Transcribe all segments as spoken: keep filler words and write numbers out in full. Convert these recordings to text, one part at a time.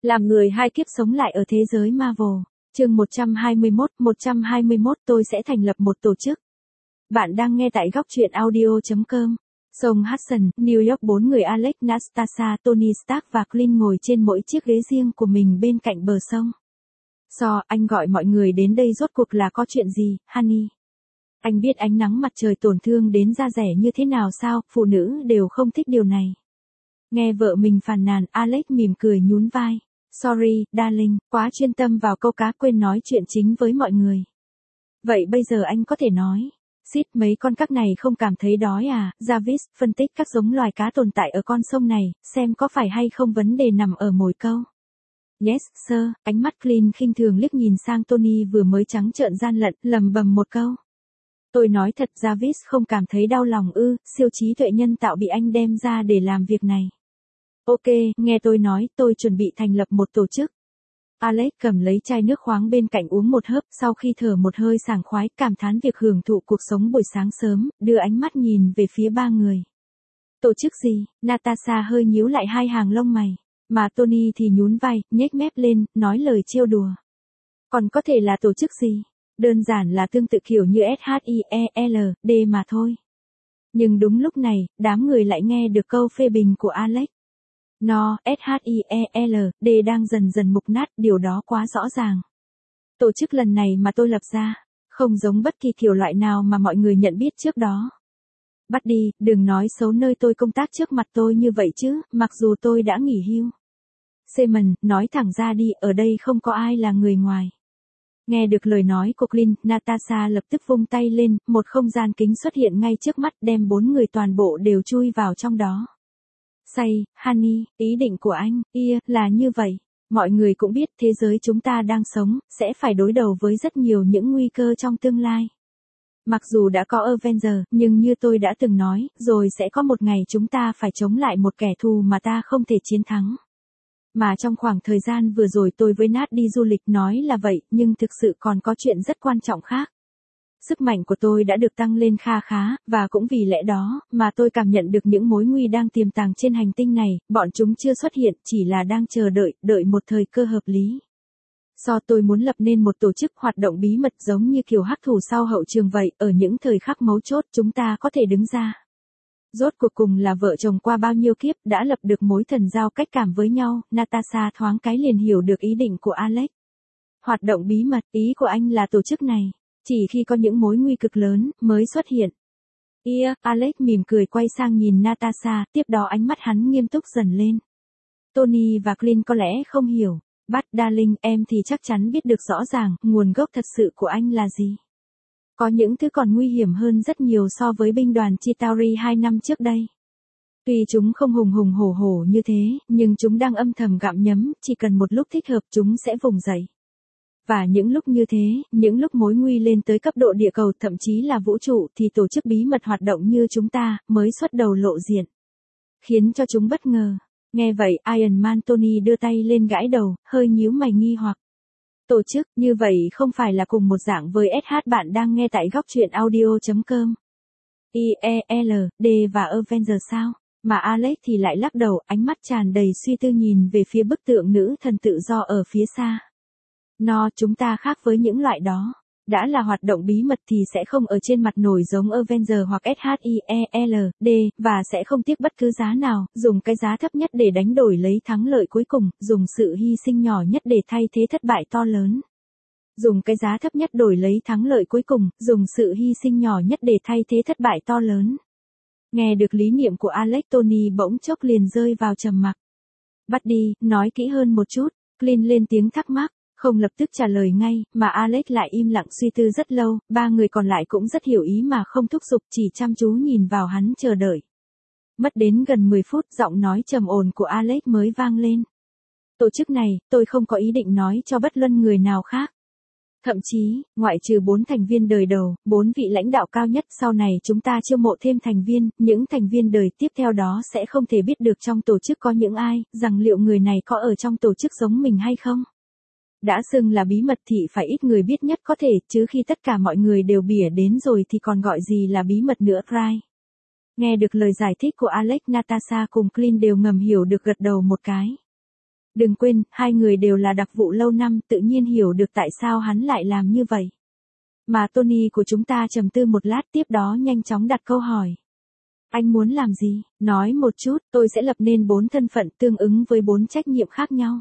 Làm người hai kiếp sống lại ở thế giới Marvel. Chương một trăm hai mươi mốt, một trăm hai mươi mốt tôi sẽ thành lập một tổ chức. Bạn đang nghe tại góc truyện audio chấm com. Sông Hudson, New York. Bốn người Alex, Natasha, Tony Stark và Clint ngồi trên mỗi chiếc ghế riêng của mình bên cạnh bờ sông. So, anh gọi mọi người đến đây rốt cuộc là có chuyện gì, Honey? Anh biết ánh nắng mặt trời tổn thương đến da rẻ như thế nào sao, phụ nữ đều không thích điều này. Nghe vợ mình phàn nàn, Alex mỉm cười nhún vai. Sorry, darling, quá chuyên tâm vào câu cá quên nói chuyện chính với mọi người. Vậy bây giờ anh có thể nói. Xít, mấy con các này không cảm thấy đói à? Jarvis phân tích các giống loài cá tồn tại ở con sông này, xem có phải hay không vấn đề nằm ở mồi câu. Yes, sir. Ánh mắt Clint khinh thường liếc nhìn sang Tony vừa mới trắng trợn gian lận, lầm bầm một câu. Tôi nói thật, Jarvis không cảm thấy đau lòng ư? Siêu trí tuệ nhân tạo bị anh đem ra để làm việc này. Ok, nghe tôi nói, tôi chuẩn bị thành lập một tổ chức. Alex cầm lấy chai nước khoáng bên cạnh uống một hớp, sau khi thở một hơi sảng khoái, cảm thán việc hưởng thụ cuộc sống buổi sáng sớm, đưa ánh mắt nhìn về phía ba người. Tổ chức gì? Natasha hơi nhíu lại hai hàng lông mày, mà Tony thì nhún vai, nhếch mép lên, nói lời trêu đùa. Còn có thể là tổ chức gì? Đơn giản là tương tự kiểu như S H I E L D mà thôi. Nhưng đúng lúc này, đám người lại nghe được câu phê bình của Alex. No, S H I E L D đang dần dần mục nát, điều đó quá rõ ràng. Tổ chức lần này mà tôi lập ra, không giống bất kỳ kiểu loại nào mà mọi người nhận biết trước đó. Bắt đi, đừng nói xấu nơi tôi công tác trước mặt tôi như vậy chứ, mặc dù tôi đã nghỉ hưu. Simon, nói thẳng ra đi, ở đây không có ai là người ngoài. Nghe được lời nói của Clint, Natasha lập tức vung tay lên, một không gian kính xuất hiện ngay trước mắt, đem bốn người toàn bộ đều chui vào trong đó. Say, Honey, ý định của anh, ia, là như vậy. Mọi người cũng biết thế giới chúng ta đang sống, sẽ phải đối đầu với rất nhiều những nguy cơ trong tương lai. Mặc dù đã có Avenger, nhưng như tôi đã từng nói, rồi sẽ có một ngày chúng ta phải chống lại một kẻ thù mà ta không thể chiến thắng. Mà trong khoảng thời gian vừa rồi tôi với Nat đi du lịch nói là vậy, nhưng thực sự còn có chuyện rất quan trọng khác. Sức mạnh của tôi đã được tăng lên kha khá, và cũng vì lẽ đó, mà tôi cảm nhận được những mối nguy đang tiềm tàng trên hành tinh này, bọn chúng chưa xuất hiện, chỉ là đang chờ đợi, đợi một thời cơ hợp lý. Do tôi muốn lập nên một tổ chức hoạt động bí mật giống như kiểu hắc thủ sau hậu trường vậy, ở những thời khắc mấu chốt chúng ta có thể đứng ra. Rốt cuộc cùng là vợ chồng qua bao nhiêu kiếp, đã lập được mối thần giao cách cảm với nhau, Natasha thoáng cái liền hiểu được ý định của Alex. Hoạt động bí mật, ý của anh là tổ chức này. Chỉ khi có những mối nguy cực lớn, mới xuất hiện. Yeah, Alex mỉm cười quay sang nhìn Natasha, tiếp đó ánh mắt hắn nghiêm túc dần lên. Tony và Clint có lẽ không hiểu. Bắt, darling, em thì chắc chắn biết được rõ ràng, nguồn gốc thật sự của anh là gì. Có những thứ còn nguy hiểm hơn rất nhiều so với binh đoàn Chitauri hai năm trước đây. Tuy chúng không hùng hùng hổ hổ như thế, nhưng chúng đang âm thầm gặm nhấm, chỉ cần một lúc thích hợp chúng sẽ vùng dậy. Và những lúc như thế, những lúc mối nguy lên tới cấp độ địa cầu thậm chí là vũ trụ thì tổ chức bí mật hoạt động như chúng ta mới xuất đầu lộ diện. Khiến cho chúng bất ngờ. Nghe vậy Iron Man Tony đưa tay lên gãi đầu, hơi nhíu mày nghi hoặc. Tổ chức như vậy không phải là cùng một dạng với ét hát bạn đang nghe tại góc truyện audio chấm com. I E L D và Avenger sao? Mà Alex thì lại lắc đầu, ánh mắt tràn đầy suy tư nhìn về phía bức tượng nữ thần tự do ở phía xa. No, chúng ta khác với những loại đó. Đã là hoạt động bí mật thì sẽ không ở trên mặt nổi giống Avenger hoặc S H I E L D, và sẽ không tiếc bất cứ giá nào, dùng cái giá thấp nhất để đánh đổi lấy thắng lợi cuối cùng, dùng sự hy sinh nhỏ nhất để thay thế thất bại to lớn. Dùng cái giá thấp nhất đổi lấy thắng lợi cuối cùng, dùng sự hy sinh nhỏ nhất để thay thế thất bại to lớn. Nghe được lý niệm của Alex, Tony bỗng chốc liền rơi vào trầm mặc. Bắt đi, nói kỹ hơn một chút, Clint lên tiếng thắc mắc. Không lập tức trả lời ngay, mà Alex lại im lặng suy tư rất lâu, ba người còn lại cũng rất hiểu ý mà không thúc giục, chỉ chăm chú nhìn vào hắn chờ đợi. Mất đến gần mười phút, giọng nói trầm ổn của Alex mới vang lên. Tổ chức này, tôi không có ý định nói cho bất luận người nào khác. Thậm chí, ngoại trừ bốn thành viên đời đầu, bốn vị lãnh đạo cao nhất, sau này chúng ta chiêu mộ thêm thành viên, những thành viên đời tiếp theo đó sẽ không thể biết được trong tổ chức có những ai, rằng liệu người này có ở trong tổ chức giống mình hay không. Đã xưng là bí mật thì phải ít người biết nhất có thể, chứ khi tất cả mọi người đều bỉa đến rồi thì còn gọi gì là bí mật nữa, right? Nghe được lời giải thích của Alex, Natasha cùng Clint đều ngầm hiểu được gật đầu một cái. Đừng quên, hai người đều là đặc vụ lâu năm, tự nhiên hiểu được tại sao hắn lại làm như vậy. Mà Tony của chúng ta trầm tư một lát, tiếp đó nhanh chóng đặt câu hỏi. Anh muốn làm gì? Nói một chút, tôi sẽ lập nên bốn thân phận tương ứng với bốn trách nhiệm khác nhau.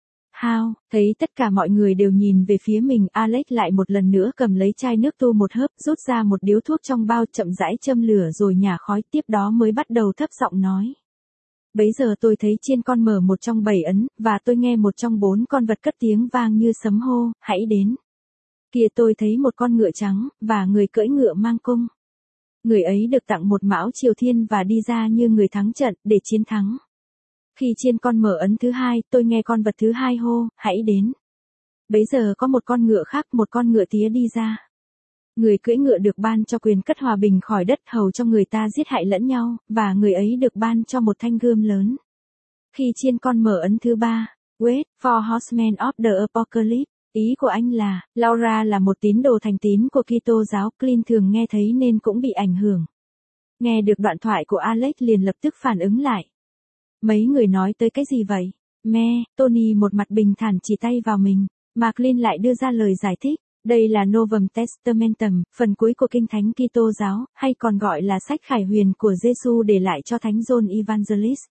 How? Thấy tất cả mọi người đều nhìn về phía mình, Alex lại một lần nữa cầm lấy chai nước tu một hớp, rút ra một điếu thuốc trong bao, chậm rãi châm lửa rồi nhả khói, tiếp đó mới bắt đầu thấp giọng nói. Bấy giờ tôi thấy trên con mở một trong bảy ấn, và tôi nghe một trong bốn con vật cất tiếng vang như sấm hô, hãy đến. Kia tôi thấy một con ngựa trắng, và người cưỡi ngựa mang cung. Người ấy được tặng một mão triều thiên và đi ra như người thắng trận, để chiến thắng. Khi trên con mở ấn thứ hai, tôi nghe con vật thứ hai hô, hãy đến. Bấy giờ có một con ngựa khác, một con ngựa tía đi ra. Người cưỡi ngựa được ban cho quyền cất hòa bình khỏi đất hầu cho người ta giết hại lẫn nhau, và người ấy được ban cho một thanh gươm lớn. Khi trên con mở ấn thứ ba, Wait for Horsemen of the Apocalypse, ý của anh là, Laura là một tín đồ thành tín của Kitô giáo, Clint thường nghe thấy nên cũng bị ảnh hưởng. Nghe được đoạn thoại của Alex liền lập tức phản ứng lại. Mấy người nói tới cái gì vậy? Me, Tony một mặt bình thản chỉ tay vào mình, mà Clint lại đưa ra lời giải thích. Đây là Novum Testamentum, phần cuối của Kinh Thánh Kitô giáo, hay còn gọi là sách khải huyền của Giêsu để lại cho Thánh John Evangelist.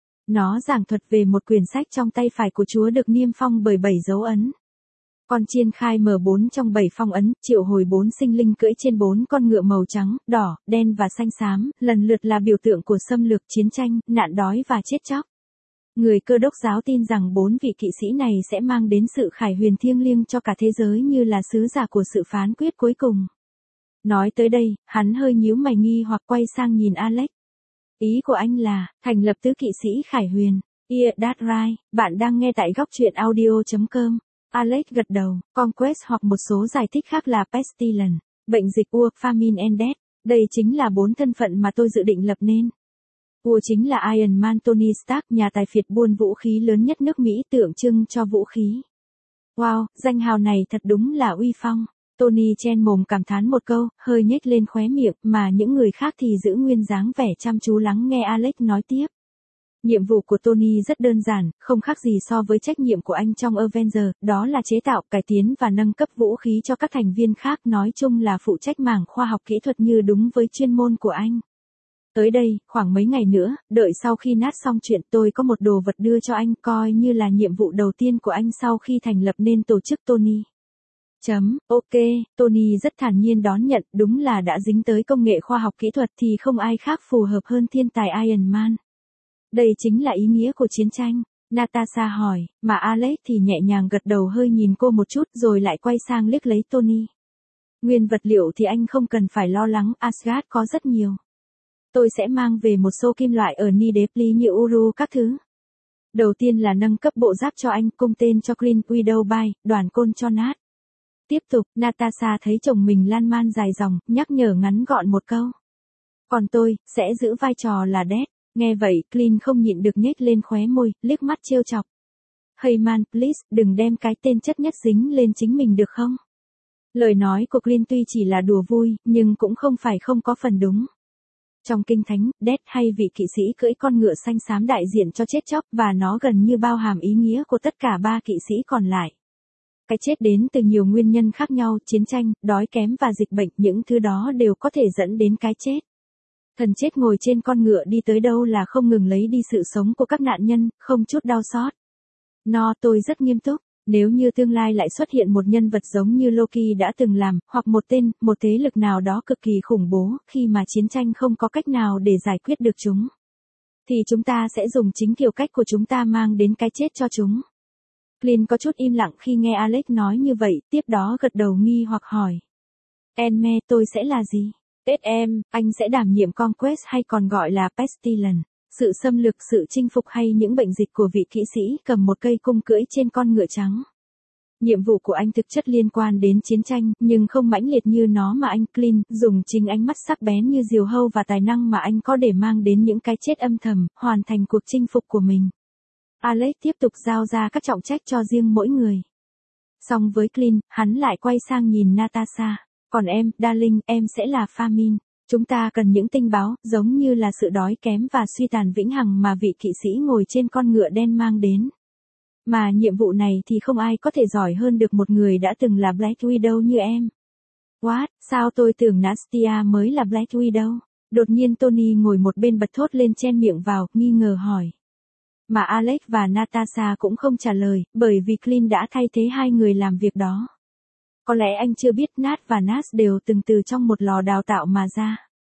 Nó giảng thuật về một quyển sách trong tay phải của Chúa được niêm phong bởi bảy dấu ấn. Con chiên khai mở bốn trong bảy phong ấn, triệu hồi bốn sinh linh cưỡi trên bốn con ngựa màu trắng, đỏ, đen và xanh xám, lần lượt là biểu tượng của xâm lược, chiến tranh, nạn đói và chết chóc. Người Cơ Đốc giáo tin rằng bốn vị kỵ sĩ này sẽ mang đến sự khải huyền thiêng liêng cho cả thế giới như là sứ giả của sự phán quyết cuối cùng. Nói tới đây, hắn hơi nhíu mày nghi hoặc quay sang nhìn Alex. Ý của anh là, thành lập tứ kỵ sĩ khải huyền. Yeah, that's right, bạn đang nghe tại góc truyện audio chấm com. Alex gật đầu, Conquest hoặc một số giải thích khác là Pestilence, bệnh dịch War, Famine and Death. Đây chính là bốn thân phận mà tôi dự định lập nên. War chính là Iron Man Tony Stark, nhà tài phiệt buôn vũ khí lớn nhất nước Mỹ, tượng trưng cho vũ khí. Wow, danh hào này thật đúng là uy phong. Tony chen mồm cảm thán một câu, hơi nhếch lên khóe miệng, mà những người khác thì giữ nguyên dáng vẻ chăm chú lắng nghe Alex nói tiếp. Nhiệm vụ của Tony rất đơn giản, không khác gì so với trách nhiệm của anh trong Avengers, đó là chế tạo, cải tiến và nâng cấp vũ khí cho các thành viên khác, nói chung là phụ trách mảng khoa học kỹ thuật như đúng với chuyên môn của anh. Tới đây, khoảng mấy ngày nữa, đợi sau khi nát xong chuyện, tôi có một đồ vật đưa cho anh, coi như là nhiệm vụ đầu tiên của anh sau khi thành lập nên tổ chức Tony. Chấm, ok, Tony rất thản nhiên đón nhận, đúng là đã dính tới công nghệ khoa học kỹ thuật thì không ai khác phù hợp hơn thiên tài Iron Man. Đây chính là ý nghĩa của chiến tranh, Natasha hỏi, mà Alex thì nhẹ nhàng gật đầu hơi nhìn cô một chút rồi lại quay sang liếc lấy Tony. Nguyên vật liệu thì anh không cần phải lo lắng, Asgard có rất nhiều. Tôi sẽ mang về một số kim loại ở Nidepli như Uru các thứ. Đầu tiên là nâng cấp bộ giáp cho anh, cung tên cho Green Widow Bay, đoàn côn cho Nat. Tiếp tục, Natasha thấy chồng mình lan man dài dòng, nhắc nhở ngắn gọn một câu. Còn tôi, sẽ giữ vai trò là Death. Nghe vậy, Clint không nhịn được nhếch lên khóe môi, liếc mắt trêu chọc. Hey man, please, đừng đem cái tên chất nhất dính lên chính mình được không? Lời nói của Clint tuy chỉ là đùa vui, nhưng cũng không phải không có phần đúng. Trong Kinh Thánh, Death hay vị kỵ sĩ cưỡi con ngựa xanh xám đại diện cho chết chóc và nó gần như bao hàm ý nghĩa của tất cả ba kỵ sĩ còn lại. Cái chết đến từ nhiều nguyên nhân khác nhau, chiến tranh, đói kém và dịch bệnh, những thứ đó đều có thể dẫn đến cái chết. Thần chết ngồi trên con ngựa đi tới đâu là không ngừng lấy đi sự sống của các nạn nhân, không chút đau xót. No, tôi rất nghiêm túc. Nếu như tương lai lại xuất hiện một nhân vật giống như Loki đã từng làm, hoặc một tên, một thế lực nào đó cực kỳ khủng bố, khi mà chiến tranh không có cách nào để giải quyết được chúng, thì chúng ta sẽ dùng chính kiểu cách của chúng ta mang đến cái chết cho chúng. Clint có chút im lặng khi nghe Alex nói như vậy, tiếp đó gật đầu nghi hoặc hỏi. Enme, tôi sẽ là gì? Tết em, anh sẽ đảm nhiệm Conquest hay còn gọi là Pestilence, sự xâm lược, sự chinh phục hay những bệnh dịch của vị kỵ sĩ cầm một cây cung cưỡi trên con ngựa trắng. Nhiệm vụ của anh thực chất liên quan đến chiến tranh, nhưng không mãnh liệt như nó mà anh Clint dùng chính ánh mắt sắc bén như diều hâu và tài năng mà anh có để mang đến những cái chết âm thầm, hoàn thành cuộc chinh phục của mình. Alex tiếp tục giao ra các trọng trách cho riêng mỗi người. Song với Clint, hắn lại quay sang nhìn Natasha. Còn em, darling, em sẽ là Famine. Chúng ta cần những tinh báo, giống như là sự đói kém và suy tàn vĩnh hằng mà vị kỵ sĩ ngồi trên con ngựa đen mang đến. Mà nhiệm vụ này thì không ai có thể giỏi hơn được một người đã từng là Black Widow như em. What, sao tôi tưởng Nastia mới là Black Widow? Đột nhiên Tony ngồi một bên bật thốt lên chen miệng vào, nghi ngờ hỏi. Mà Alex và Natasha cũng không trả lời, bởi vì Clint đã thay thế hai người làm việc đó. Có lẽ anh chưa biết Nat và Nas đều từng từ trong một lò đào tạo mà ra.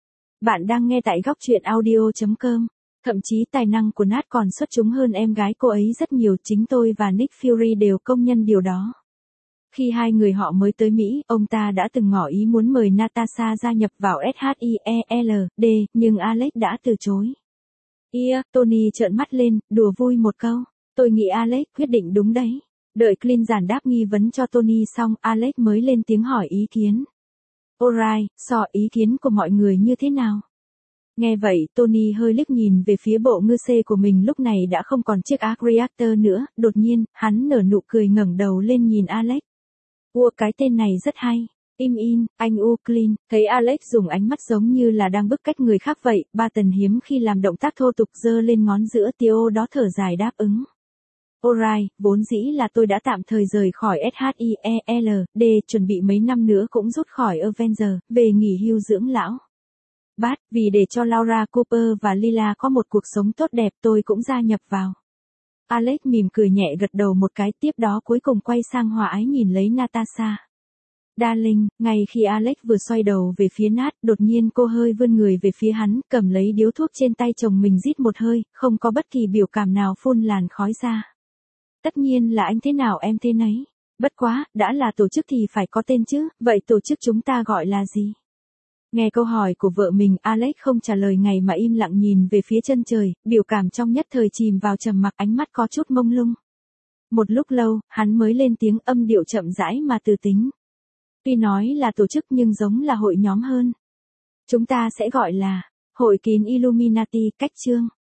Bạn đang nghe tại góc truyện audio chấm com. Thậm chí tài năng của Nat còn xuất chúng hơn em gái cô ấy rất nhiều, chính tôi và Nick Fury đều công nhận điều đó. Khi hai người họ mới tới Mỹ, ông ta đã từng ngỏ ý muốn mời Natasha gia nhập vào ét hát i e lờ đê, nhưng Alex đã từ chối. Yeah, Tony trợn mắt lên, đùa vui một câu. Tôi nghĩ Alex quyết định đúng đấy. Đợi Clint giản đáp nghi vấn cho Tony xong, Alex mới lên tiếng hỏi ý kiến. Alright, so ý kiến của mọi người như thế nào? Nghe vậy, Tony hơi liếc nhìn về phía bộ ngư xê của mình lúc này đã không còn chiếc arc reactor nữa, đột nhiên, hắn nở nụ cười ngẩng đầu lên nhìn Alex. Ua, cái tên này rất hay. Im in, anh U Clint, thấy Alex dùng ánh mắt giống như là đang bức cách người khác vậy, Barton hiếm khi làm động tác thô tục giơ lên ngón giữa Theo đó thở dài đáp ứng. Alright, vốn dĩ là tôi đã tạm thời rời khỏi ét hát i e lờ đê, chuẩn bị mấy năm nữa cũng rút khỏi Avengers, về nghỉ hưu dưỡng lão. Bát, vì để cho Laura Cooper và Lila có một cuộc sống tốt đẹp tôi cũng gia nhập vào. Alex mỉm cười nhẹ gật đầu một cái, tiếp đó cuối cùng quay sang hòa ái nhìn lấy Natasha. Darling, ngay khi Alex vừa xoay đầu về phía Nat, đột nhiên cô hơi vươn người về phía hắn, cầm lấy điếu thuốc trên tay chồng mình rít một hơi, không có bất kỳ biểu cảm nào phun làn khói ra. Tất nhiên là anh thế nào em thế nấy. Bất quá, đã là tổ chức thì phải có tên chứ, vậy tổ chức chúng ta gọi là gì? Nghe câu hỏi của vợ mình, Alex không trả lời ngay mà im lặng nhìn về phía chân trời, biểu cảm trong nhất thời chìm vào trầm mặc, ánh mắt có chút mông lung. Một lúc lâu, hắn mới lên tiếng, âm điệu chậm rãi mà từ tính. Tuy nói là tổ chức nhưng giống là hội nhóm hơn. Chúng ta sẽ gọi là Hội kín Illuminati, cách chương.